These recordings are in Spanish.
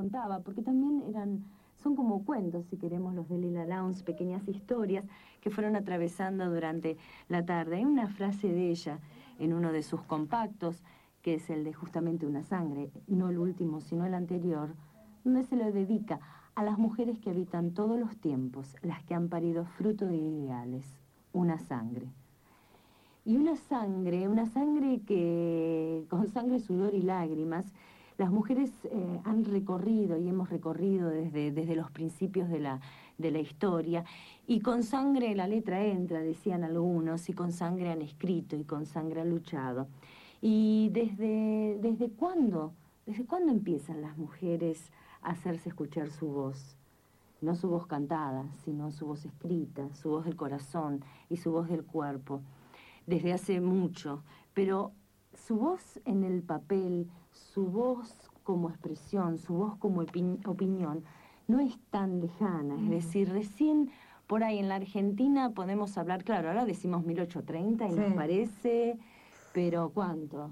contaba, porque también son como cuentos, si queremos, los de Lila Downs, pequeñas historias que fueron atravesando durante la tarde. Hay una frase de ella en uno de sus compactos, que es el de justamente Una sangre, no el último, sino el anterior, donde se lo dedica a las mujeres que habitan todos los tiempos, las que han parido fruto de ideales, una sangre. Y una sangre que con sangre, sudor y lágrimas, las mujeres han recorrido y hemos recorrido desde los principios de la historia, y con sangre la letra entra, decían algunos, y con sangre han escrito y con sangre han luchado. ¿Y desde cuándo empiezan las mujeres a hacerse escuchar su voz? No su voz cantada, sino su voz escrita, su voz del corazón y su voz del cuerpo. Desde hace mucho, pero su voz en el papel, su voz como expresión, su voz como opinión, no es tan lejana. Es decir, recién por ahí en la Argentina podemos hablar, claro, ahora decimos 1830 y sí, nos parece, pero ¿cuánto?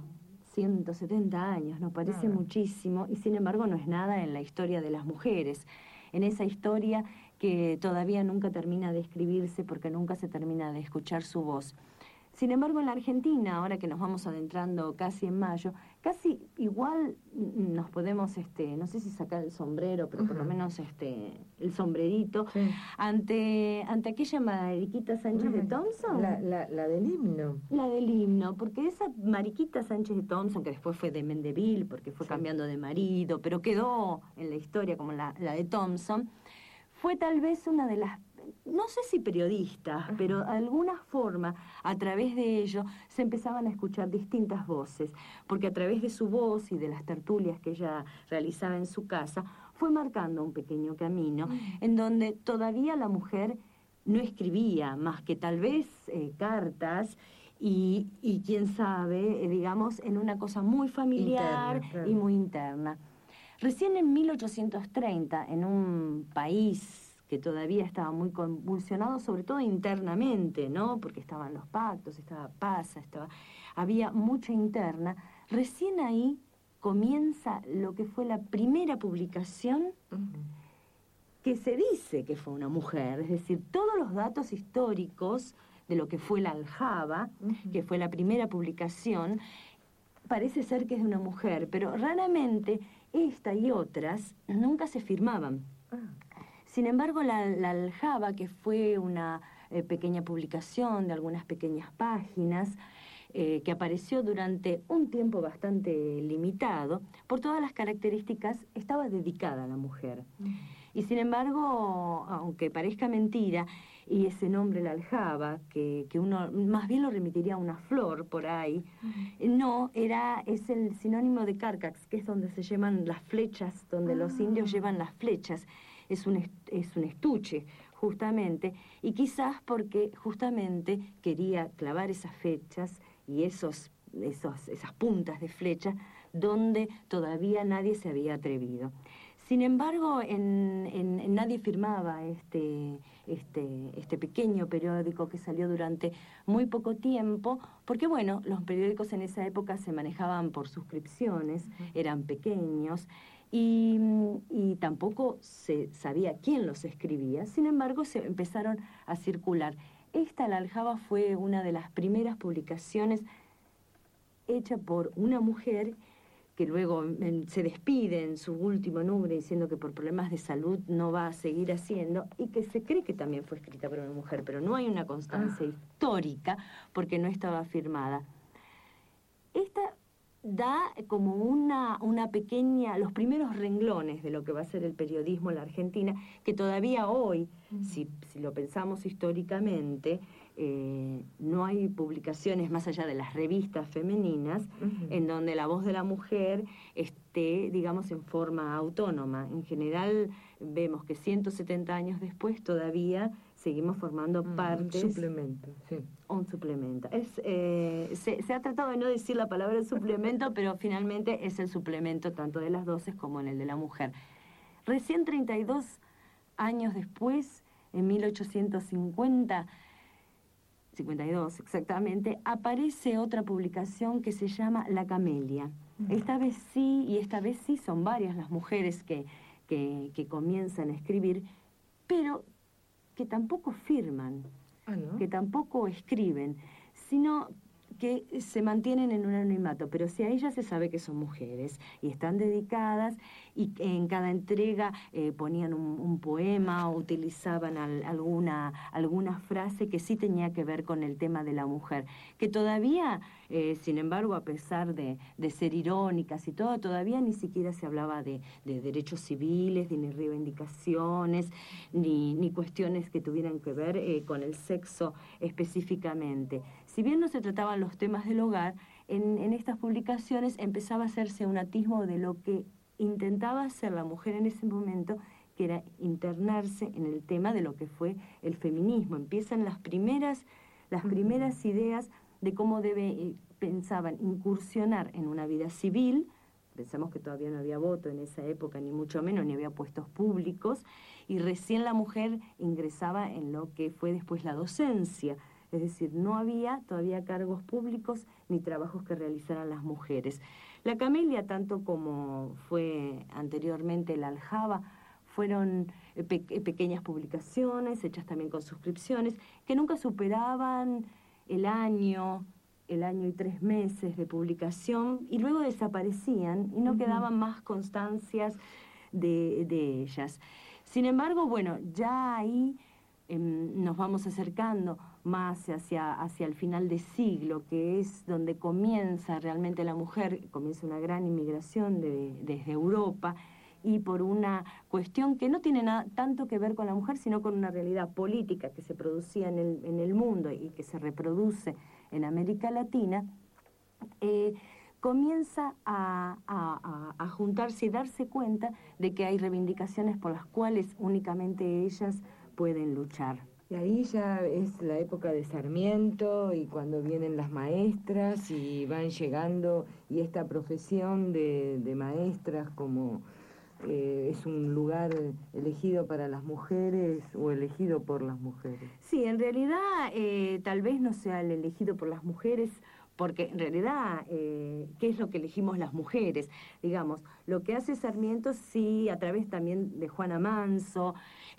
170 años, nos parece muchísimo, y sin embargo no es nada en la historia de las mujeres, en esa historia que todavía nunca termina de escribirse porque nunca se termina de escuchar su voz. Sin embargo, en la Argentina, ahora que nos vamos adentrando casi en mayo, casi igual nos podemos, no sé si sacar el sombrero, pero por lo menos el sombrerito, sí, ante aquella Mariquita Sánchez de Thompson. La del himno. La del himno, porque esa Mariquita Sánchez de Thompson, que después fue de Mendeville, porque fue cambiando de marido, pero quedó en la historia como la de Thompson, fue tal vez una de las, no sé si periodistas, pero de alguna forma, a través de ello, se empezaban a escuchar distintas voces, porque a través de su voz y de las tertulias que ella realizaba en su casa, fue marcando un pequeño camino, en donde todavía la mujer no escribía más que tal vez cartas, y quién sabe, digamos, en una cosa muy familiar interna, claro, y muy interna. Recién en 1830, en un país que todavía estaba muy convulsionado, sobre todo internamente, ¿no? Porque estaban los pactos, estaba Paz, había mucha interna. Recién ahí comienza lo que fue la primera publicación que se dice que fue una mujer, es decir, todos los datos históricos de lo que fue la Aljaba, que fue la primera publicación, parece ser que es de una mujer, pero raramente esta y otras nunca se firmaban. Sin embargo, la Aljaba, que fue una pequeña publicación de algunas pequeñas páginas, que apareció durante un tiempo bastante limitado, por todas las características, estaba dedicada a la mujer. Y sin embargo, aunque parezca mentira, y ese nombre, la Aljaba, que uno más bien lo remitiría a una flor por ahí, no, es el sinónimo de Carcax, que es donde se llevan las flechas, donde los indios llevan las flechas. Es un estuche, justamente, y quizás porque justamente quería clavar esas flechas y esas puntas de flecha donde todavía nadie se había atrevido. Sin embargo, en nadie firmaba este pequeño periódico que salió durante muy poco tiempo, porque bueno, los periódicos en esa época se manejaban por suscripciones, eran pequeños, y tampoco se sabía quién los escribía. Sin embargo, se empezaron a circular. La Aljaba fue una de las primeras publicaciones hecha por una mujer, que luego se despide en su último número diciendo que por problemas de salud no va a seguir haciendo, y que se cree que también fue escrita por una mujer, pero no hay una constancia histórica porque no estaba firmada. Esta da como una pequeña, los primeros renglones de lo que va a ser el periodismo en la Argentina, que todavía hoy, si lo pensamos históricamente, no hay publicaciones más allá de las revistas femeninas en donde la voz de la mujer esté, digamos, en forma autónoma. En general vemos que 170 años después todavía seguimos formando partes. Un suplemento, sí. Un suplemento. Se ha tratado de no decir la palabra suplemento, pero finalmente es el suplemento tanto de las doces como en el de la mujer. Recién 32 años después, en 1850, 52 exactamente, aparece otra publicación que se llama La Camelia. Esta vez sí, y esta vez sí son varias las mujeres que comienzan a escribir, pero que tampoco firman, ¿no? que tampoco escriben, sino que se mantienen en un anonimato, pero si a ellas se sabe que son mujeres y están dedicadas, y en cada entrega ponían un poema o utilizaban alguna frase que sí tenía que ver con el tema de la mujer, que todavía, sin embargo, a pesar de ser irónicas y todo, todavía ni siquiera se hablaba de derechos civiles, ni reivindicaciones, ni cuestiones que tuvieran que ver con el sexo específicamente. Si bien no se trataban los temas del hogar, en estas publicaciones empezaba a hacerse un atisbo de lo que intentaba hacer la mujer en ese momento, que era internarse en el tema de lo que fue el feminismo. Empiezan las primeras ideas de cómo pensaban incursionar en una vida civil. Pensamos que todavía no había voto en esa época, ni mucho menos, ni había puestos públicos, y recién la mujer ingresaba en lo que fue después la docencia. Es decir, no había todavía cargos públicos ni trabajos que realizaran las mujeres. La Camelia, tanto como fue anteriormente la Aljaba, fueron pequeñas publicaciones, hechas también con suscripciones, que nunca superaban el año y 3 meses de publicación, y luego desaparecían y no quedaban más constancias de ellas. Sin embargo, bueno, ya ahí nos vamos acercando más hacia el final de siglo, que es donde comienza realmente la mujer, comienza una gran inmigración desde Europa, y por una cuestión que no tiene tanto que ver con la mujer, sino con una realidad política que se producía en el mundo y que se reproduce en América Latina, comienza a juntarse y darse cuenta de que hay reivindicaciones por las cuales únicamente ellas pueden luchar. Y ahí ya es la época de Sarmiento, y cuando vienen las maestras y van llegando, y esta profesión de maestras como es un lugar elegido para las mujeres o elegido por las mujeres. Sí, en realidad tal vez no sea el elegido por las mujeres, porque en realidad, ¿qué es lo que elegimos las mujeres? Digamos, lo que hace Sarmiento, sí, a través también de Juana Manso,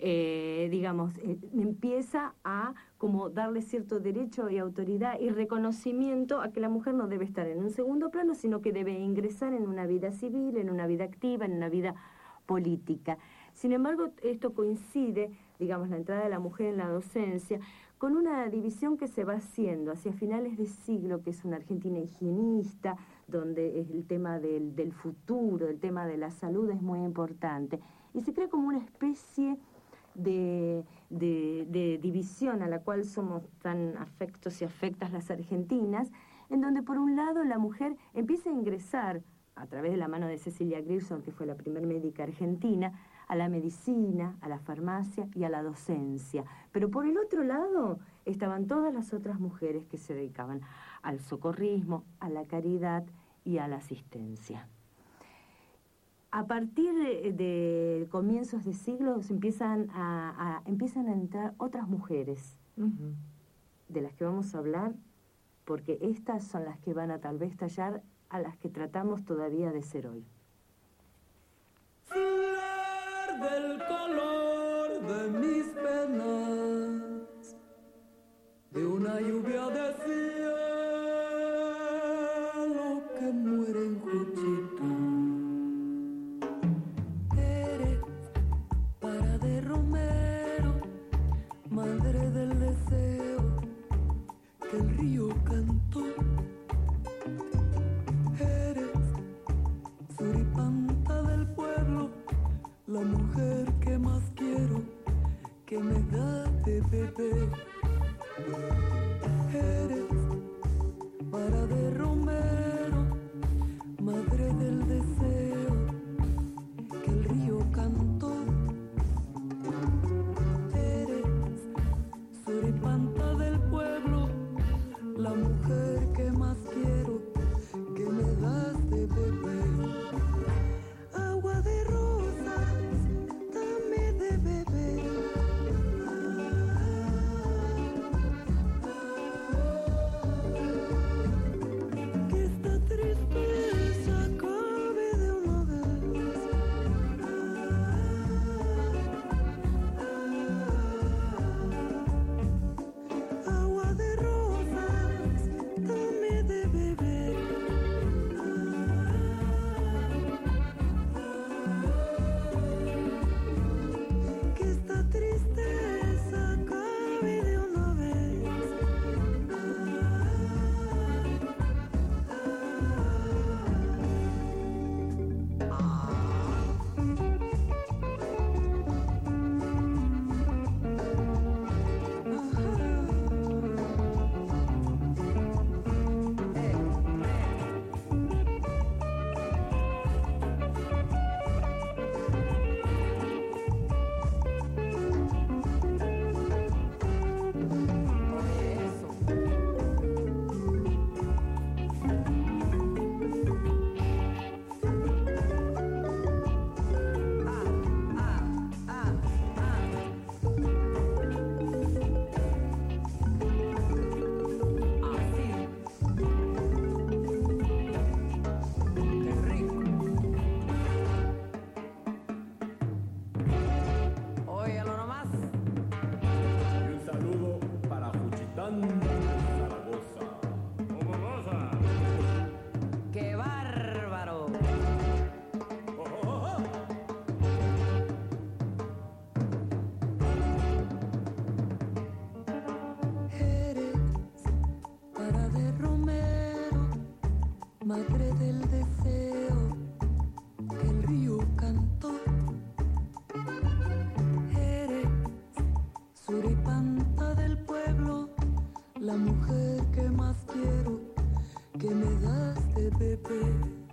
empieza a como darle cierto derecho y autoridad y reconocimiento a que la mujer no debe estar en un segundo plano, sino que debe ingresar en una vida civil, en una vida activa, en una vida política. Sin embargo, esto coincide, digamos, la entrada de la mujer en la docencia, con una división que se va haciendo hacia finales de siglo, que es una Argentina higienista, donde el tema del futuro, el tema de la salud es muy importante. Y se crea como una especie de división a la cual somos tan afectos y afectas las argentinas, en donde por un lado la mujer empieza a ingresar, a través de la mano de Cecilia Grierson, que fue la primera médica argentina, a la medicina, a la farmacia y a la docencia. Pero por el otro lado estaban todas las otras mujeres que se dedicaban al socorrismo, a la caridad y a la asistencia. A partir de comienzos de siglos empiezan a entrar otras mujeres, de las que vamos a hablar, porque estas son las que van a tal vez tallar a las que tratamos todavía de ser hoy. Del color de mis penas, de una lluvia de cielo que muere en Juchitán. Eres para de Romero, madre del deseo que el río cantó. Eres suripanta del pueblo, la mujer que más quiero, que me da de beber. Eres para de Romero, madre del deseo que el río cantó. Eres suripanta del pueblo, la mujer que más quiero, que me das de beber. Agua de rosas, dame de beber. Que esta tristeza bebé.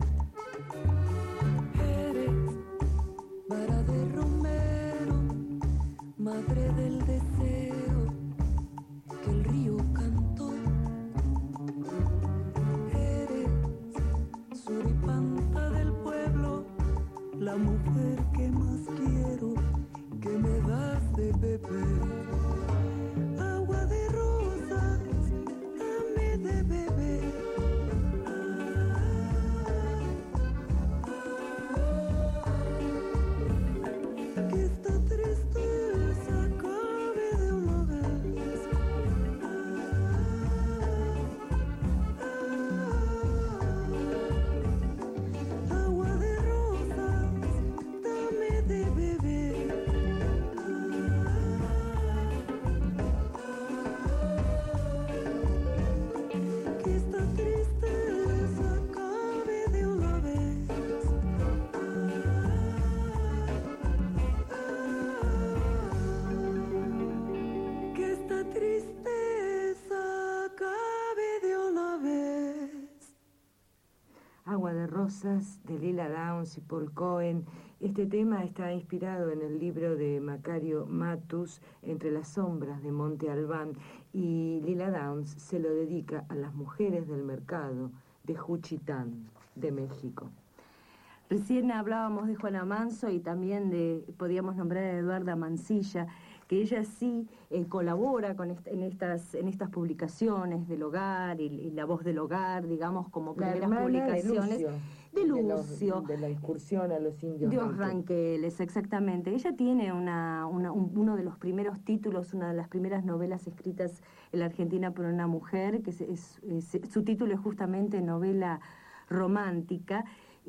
Eres vara de romero, madre del deseo que el río cantó. Eres suripanta del pueblo, la mujer que más quiero, que me das de beber. Agua de rosas, dame de beber. Que esta tristeza acabe de una vez. Agua de rosas, dame de beber. Que esta tristeza acabe de una vez. Que esta tristeza acabe de una vez. Agua de Rosas, de Lila Downs y Paul Cohen. Este tema está inspirado en el libro de Macario Matus, Entre las sombras, de Monte Albán, y Lila Downs se lo dedica a las mujeres del mercado de Juchitán, de México. Recién hablábamos de Juana Manso y también podíamos nombrar a Eduarda Mansilla, que ella sí colabora en estas publicaciones del hogar y La Voz del Hogar, digamos, como primeras publicaciones de Lucio. De la incursión a los indios. Dios Ranqueles, exactamente. Ella tiene uno de los primeros títulos, una de las primeras novelas escritas en la Argentina por una mujer, que su título es justamente novela romántica,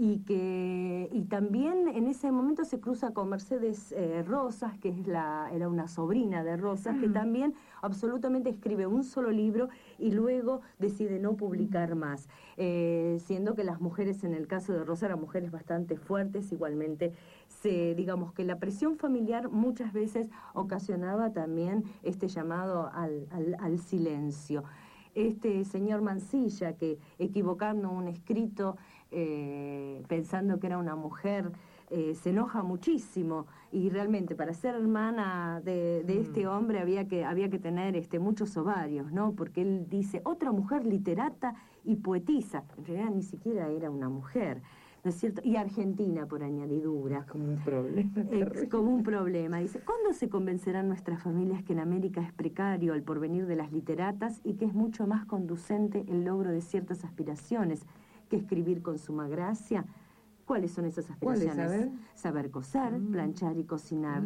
y también en ese momento se cruza con Mercedes Rosas, que era una sobrina de Rosas, que también absolutamente escribe un solo libro y luego decide no publicar más, siendo que las mujeres, en el caso de Rosas, eran mujeres bastante fuertes. Igualmente, digamos que la presión familiar muchas veces ocasionaba también este llamado al silencio. Este señor Mansilla, que equivocando un escrito, pensando que era una mujer, se enoja muchísimo, y realmente para ser hermana de este hombre había que tener muchos ovarios, ¿no? Porque él dice, otra mujer literata y poetisa. En realidad ni siquiera era una mujer, ¿no es cierto? Y argentina, por añadidura. Como un problema. Como un problema. Dice, ¿cuándo se convencerán nuestras familias que en América es precario el porvenir de las literatas y que es mucho más conducente el logro de ciertas aspiraciones que escribir con suma gracia? ¿Cuáles son esas aspiraciones? Saber coser, planchar y cocinar.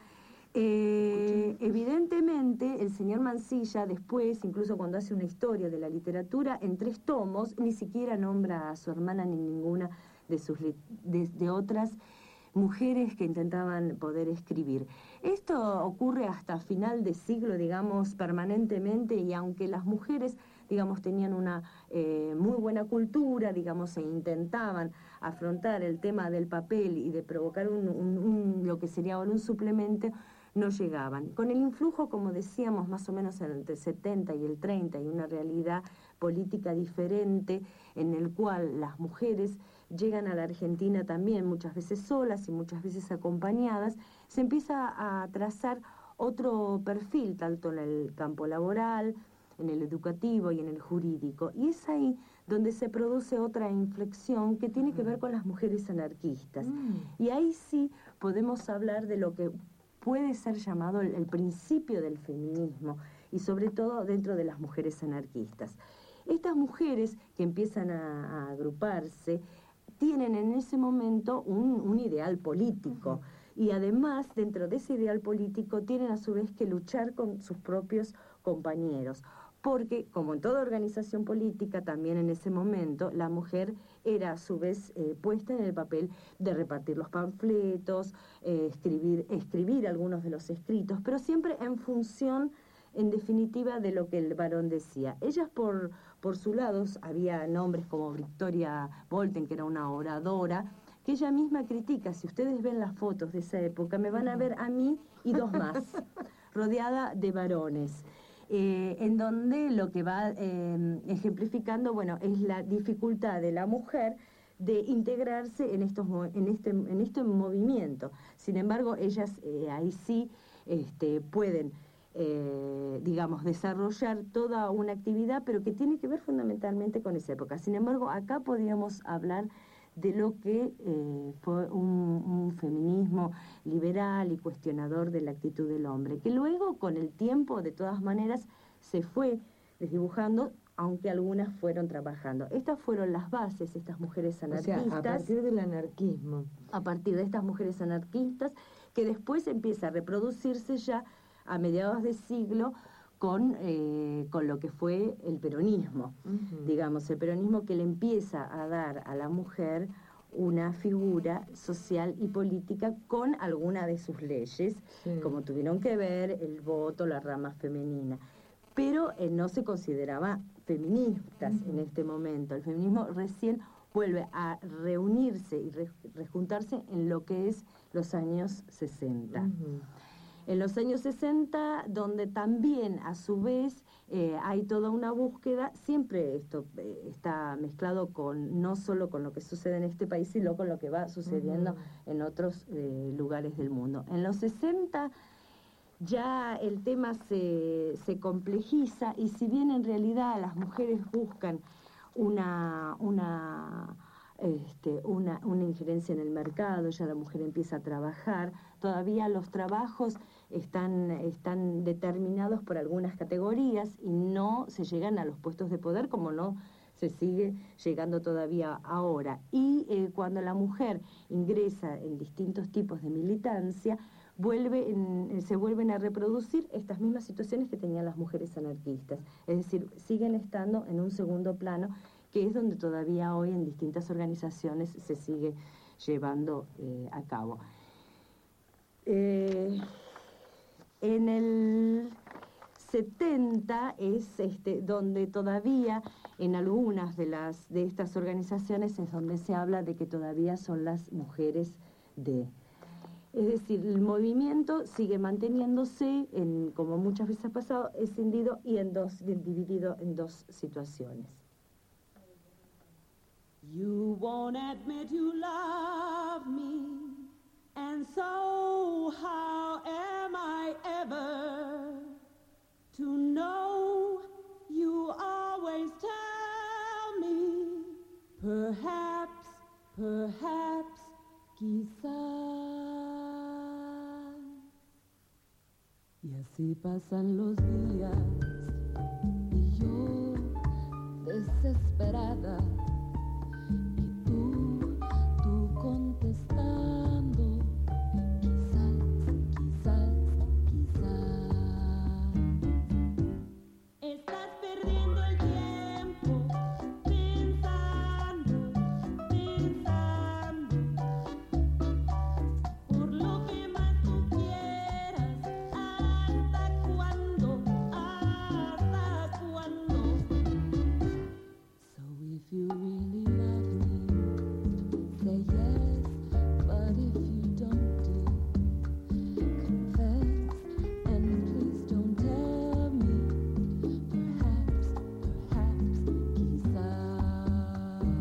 Evidentemente, el señor Mansilla después, incluso cuando hace una historia de la literatura en 3 tomos, ni siquiera nombra a su hermana ni ninguna de otras mujeres que intentaban poder escribir. Esto ocurre hasta final de siglo, digamos, permanentemente, y aunque las mujeres, digamos, tenían una muy buena cultura, digamos, e intentaban afrontar el tema del papel y de provocar lo que sería ahora un suplemento, no llegaban. Con el influjo, como decíamos, más o menos entre el 70 y el 30, y una realidad política diferente en el cual las mujeres llegan a la Argentina también muchas veces solas y muchas veces acompañadas, se empieza a trazar otro perfil, tanto en el campo laboral, en el educativo y en el jurídico. Y es ahí donde se produce otra inflexión que tiene que ver con las mujeres anarquistas. Y ahí sí podemos hablar de lo que puede ser llamado el principio del feminismo, y sobre todo dentro de las mujeres anarquistas. Estas mujeres que empiezan a agruparse tienen en ese momento un ideal político, y además dentro de ese ideal político tienen a su vez que luchar con sus propios compañeros, porque como en toda organización política, también en ese momento la mujer era a su vez puesta en el papel de repartir los panfletos, escribir algunos de los escritos, pero siempre en función, en definitiva, de lo que el varón decía. Ellas por su lado, había nombres como Victoria Volten, que era una oradora, que ella misma critica. Si ustedes ven las fotos de esa época, me van a ver a mí y 2 más, rodeada de varones. en donde lo que va ejemplificando, bueno, es la dificultad de la mujer de integrarse en este movimiento. Sin embargo, ellas ahí sí pueden, digamos, desarrollar toda una actividad, pero que tiene que ver fundamentalmente con esa época. Sin embargo, acá podríamos hablar de lo que fue un feminismo liberal y cuestionador de la actitud del hombre, que luego, con el tiempo, de todas maneras, se fue desdibujando, aunque algunas fueron trabajando. Estas fueron las bases, estas mujeres anarquistas. O sea, a partir del anarquismo. A partir de estas mujeres anarquistas, que después empieza a reproducirse ya a mediados de siglo con lo que fue el peronismo. Digamos, el peronismo que le empieza a dar a la mujer una figura social y política con alguna de sus leyes, como tuvieron que ver el voto, la rama femenina. Pero no se consideraba feministas en este momento. El feminismo recién vuelve a reunirse y rejuntarse en lo que es los años 60. En los años 60, donde también a su vez hay toda una búsqueda, siempre esto está mezclado con no solo con lo que sucede en este país, sino con lo que va sucediendo en otros lugares del mundo. En los 60 ya el tema se complejiza, y si bien en realidad las mujeres buscan una injerencia en el mercado, ya la mujer empieza a trabajar, todavía los trabajos están determinados por algunas categorías y no se llegan a los puestos de poder, como no se sigue llegando todavía ahora. Y cuando la mujer ingresa en distintos tipos de militancia, se vuelven a reproducir estas mismas situaciones que tenían las mujeres anarquistas. Es decir, siguen estando en un segundo plano, que es donde todavía hoy en distintas organizaciones se sigue llevando a cabo. En el 70 es donde todavía en algunas de estas organizaciones es donde se habla de que todavía son las mujeres de... Es decir, el movimiento sigue manteniéndose, como muchas veces ha pasado, escindido y dividido en dos situaciones. You won't admit you love me, and so how am I ever to know? You always tell me, perhaps, quizás. Y así pasan los días y yo desesperada, y tú contestando, quizás. Estás perdiendo el tiempo pensando por lo que más tú quieras. ¿Hasta cuándo? So if you really love me, say yes, but if you don't, confess, and please don't tell me, perhaps, quizás.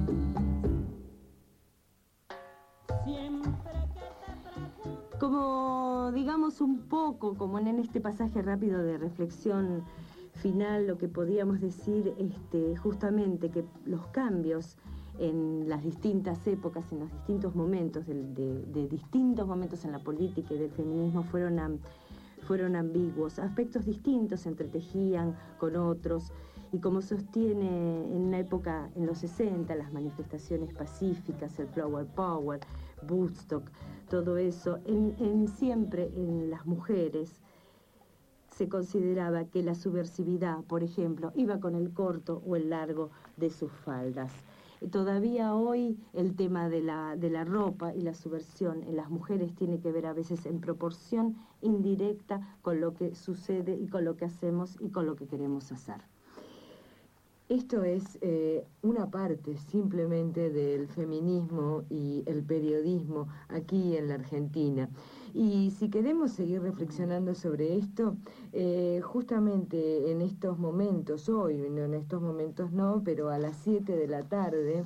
Siempre que te pregunto, Como, digamos, un poco, como en este pasaje rápido de reflexión final, lo que podíamos decir justamente que los cambios en las distintas épocas, en los distintos momentos, de distintos momentos en la política y del feminismo fueron ambiguos. Aspectos distintos se entretejían con otros, y como sostiene en una época, en los 60, las manifestaciones pacíficas, el Flower Power, Woodstock, todo eso, siempre en las mujeres se consideraba que la subversividad, por ejemplo, iba con el corto o el largo de sus faldas. Todavía hoy el tema de la ropa y la subversión en las mujeres tiene que ver a veces en proporción indirecta con lo que sucede y con lo que hacemos y con lo que queremos hacer. Esto es una parte simplemente del feminismo y el periodismo aquí en la Argentina. Y si queremos seguir reflexionando sobre esto, justamente en estos momentos, hoy, no, en estos momentos no, pero a las 7 de la tarde,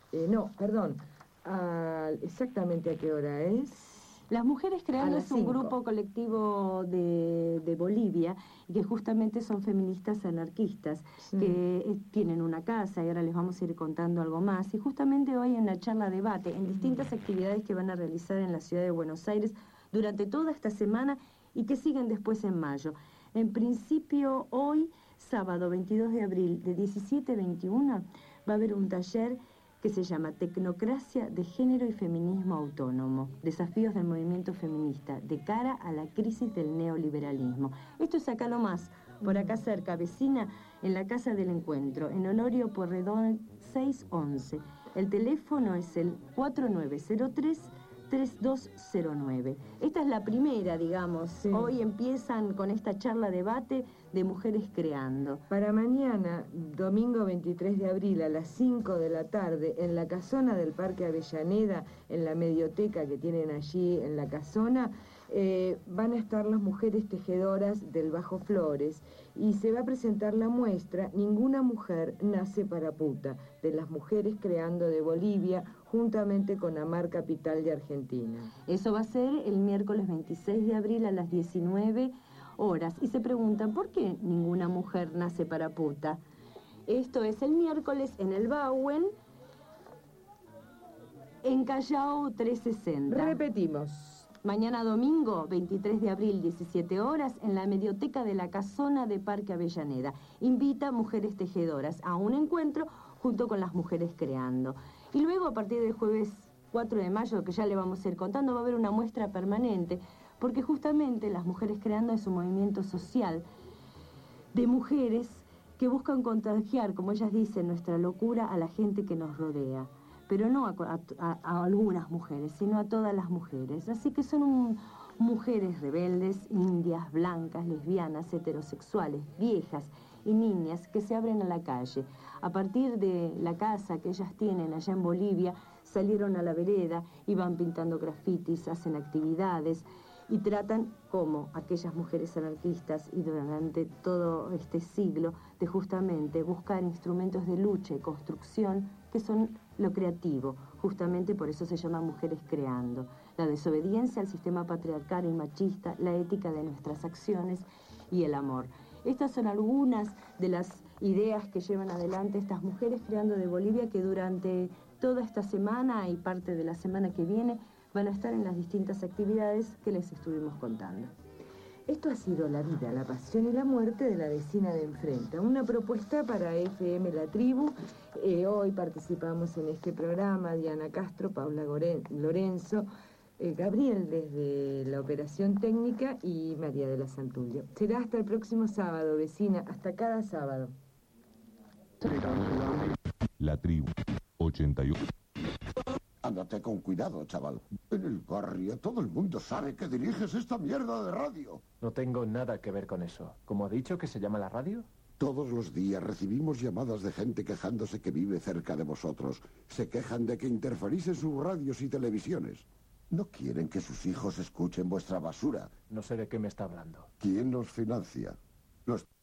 exactamente a qué hora es. Las Mujeres Creando A las es un 5. grupo colectivo de Bolivia, y que justamente son feministas anarquistas, Sí. que tienen una casa, y ahora les vamos a ir contando algo más. Y justamente hoy hay una charla debate en distintas actividades que van a realizar en la ciudad de Buenos Aires durante toda esta semana y que siguen después en mayo. En principio, hoy, sábado 22 de abril, de 17 a 21, va a haber un taller que se llama Tecnocracia de Género y Feminismo Autónomo, desafíos del movimiento feminista de cara a la crisis del neoliberalismo. Esto es acá nomás, por acá cerca, vecina, en la Casa del Encuentro, en Honorio Pueyrredón 611. El teléfono es el 4903-3209. Esta es la primera, digamos. Sí. Hoy empiezan con esta charla debate de Mujeres Creando. Para mañana, domingo 23 de abril, a las 5 de la tarde, en la casona del Parque Avellaneda, en la medioteca que tienen allí en la casona, van a estar las mujeres tejedoras del Bajo Flores y se va a presentar la muestra Ninguna mujer nace para puta, de las Mujeres Creando de Bolivia, juntamente con Amar Capital de Argentina. Eso va a ser el miércoles 26 de abril a las 19 horas. Y se preguntan, ¿por qué ninguna mujer nace para puta? Esto es el miércoles en el Bauen, en Callao 360. Repetimos. Mañana domingo, 23 de abril, 17 horas, en la medioteca de la Casona de Parque Avellaneda. Invita a mujeres tejedoras a un encuentro junto con las Mujeres Creando. Y luego, a partir del jueves 4 de mayo, que ya le vamos a ir contando, va a haber una muestra permanente, porque justamente las Mujeres Creando es un movimiento social de mujeres que buscan contagiar, como ellas dicen, nuestra locura a la gente que nos rodea. Pero no a algunas mujeres, sino a todas las mujeres. Así que son mujeres rebeldes, indias, blancas, lesbianas, heterosexuales, viejas y niñas que se abren a la calle. A partir de la casa que ellas tienen allá en Bolivia, salieron a la vereda y van pintando grafitis, hacen actividades y tratan, como aquellas mujeres anarquistas y durante todo este siglo, de justamente buscar instrumentos de lucha y construcción que son lo creativo. Justamente por eso se llama Mujeres Creando. La desobediencia al sistema patriarcal y machista, la ética de nuestras acciones y el amor. Estas son algunas de las ideas que llevan adelante estas Mujeres Creando de Bolivia, que durante toda esta semana y parte de la semana que viene van a estar en las distintas actividades que les estuvimos contando. Esto ha sido La Vida, la Pasión y la Muerte de la Vecina de Enfrente, una propuesta para FM La Tribu. Hoy participamos en este programa Diana Castro, Paula Lorenzo, Gabriel desde la operación técnica y María de la Santulio. Será hasta el próximo sábado, vecina, hasta cada sábado. La Tribu, 81. Ándate con cuidado, chaval. En el barrio todo el mundo sabe que diriges esta mierda de radio. No tengo nada que ver con eso. ¿Cómo ha dicho que se llama la radio? Todos los días recibimos llamadas de gente quejándose que vive cerca de vosotros. Se quejan de que interferís en sus radios y televisiones. No quieren que sus hijos escuchen vuestra basura. No sé de qué me está hablando. ¿Quién nos financia? Los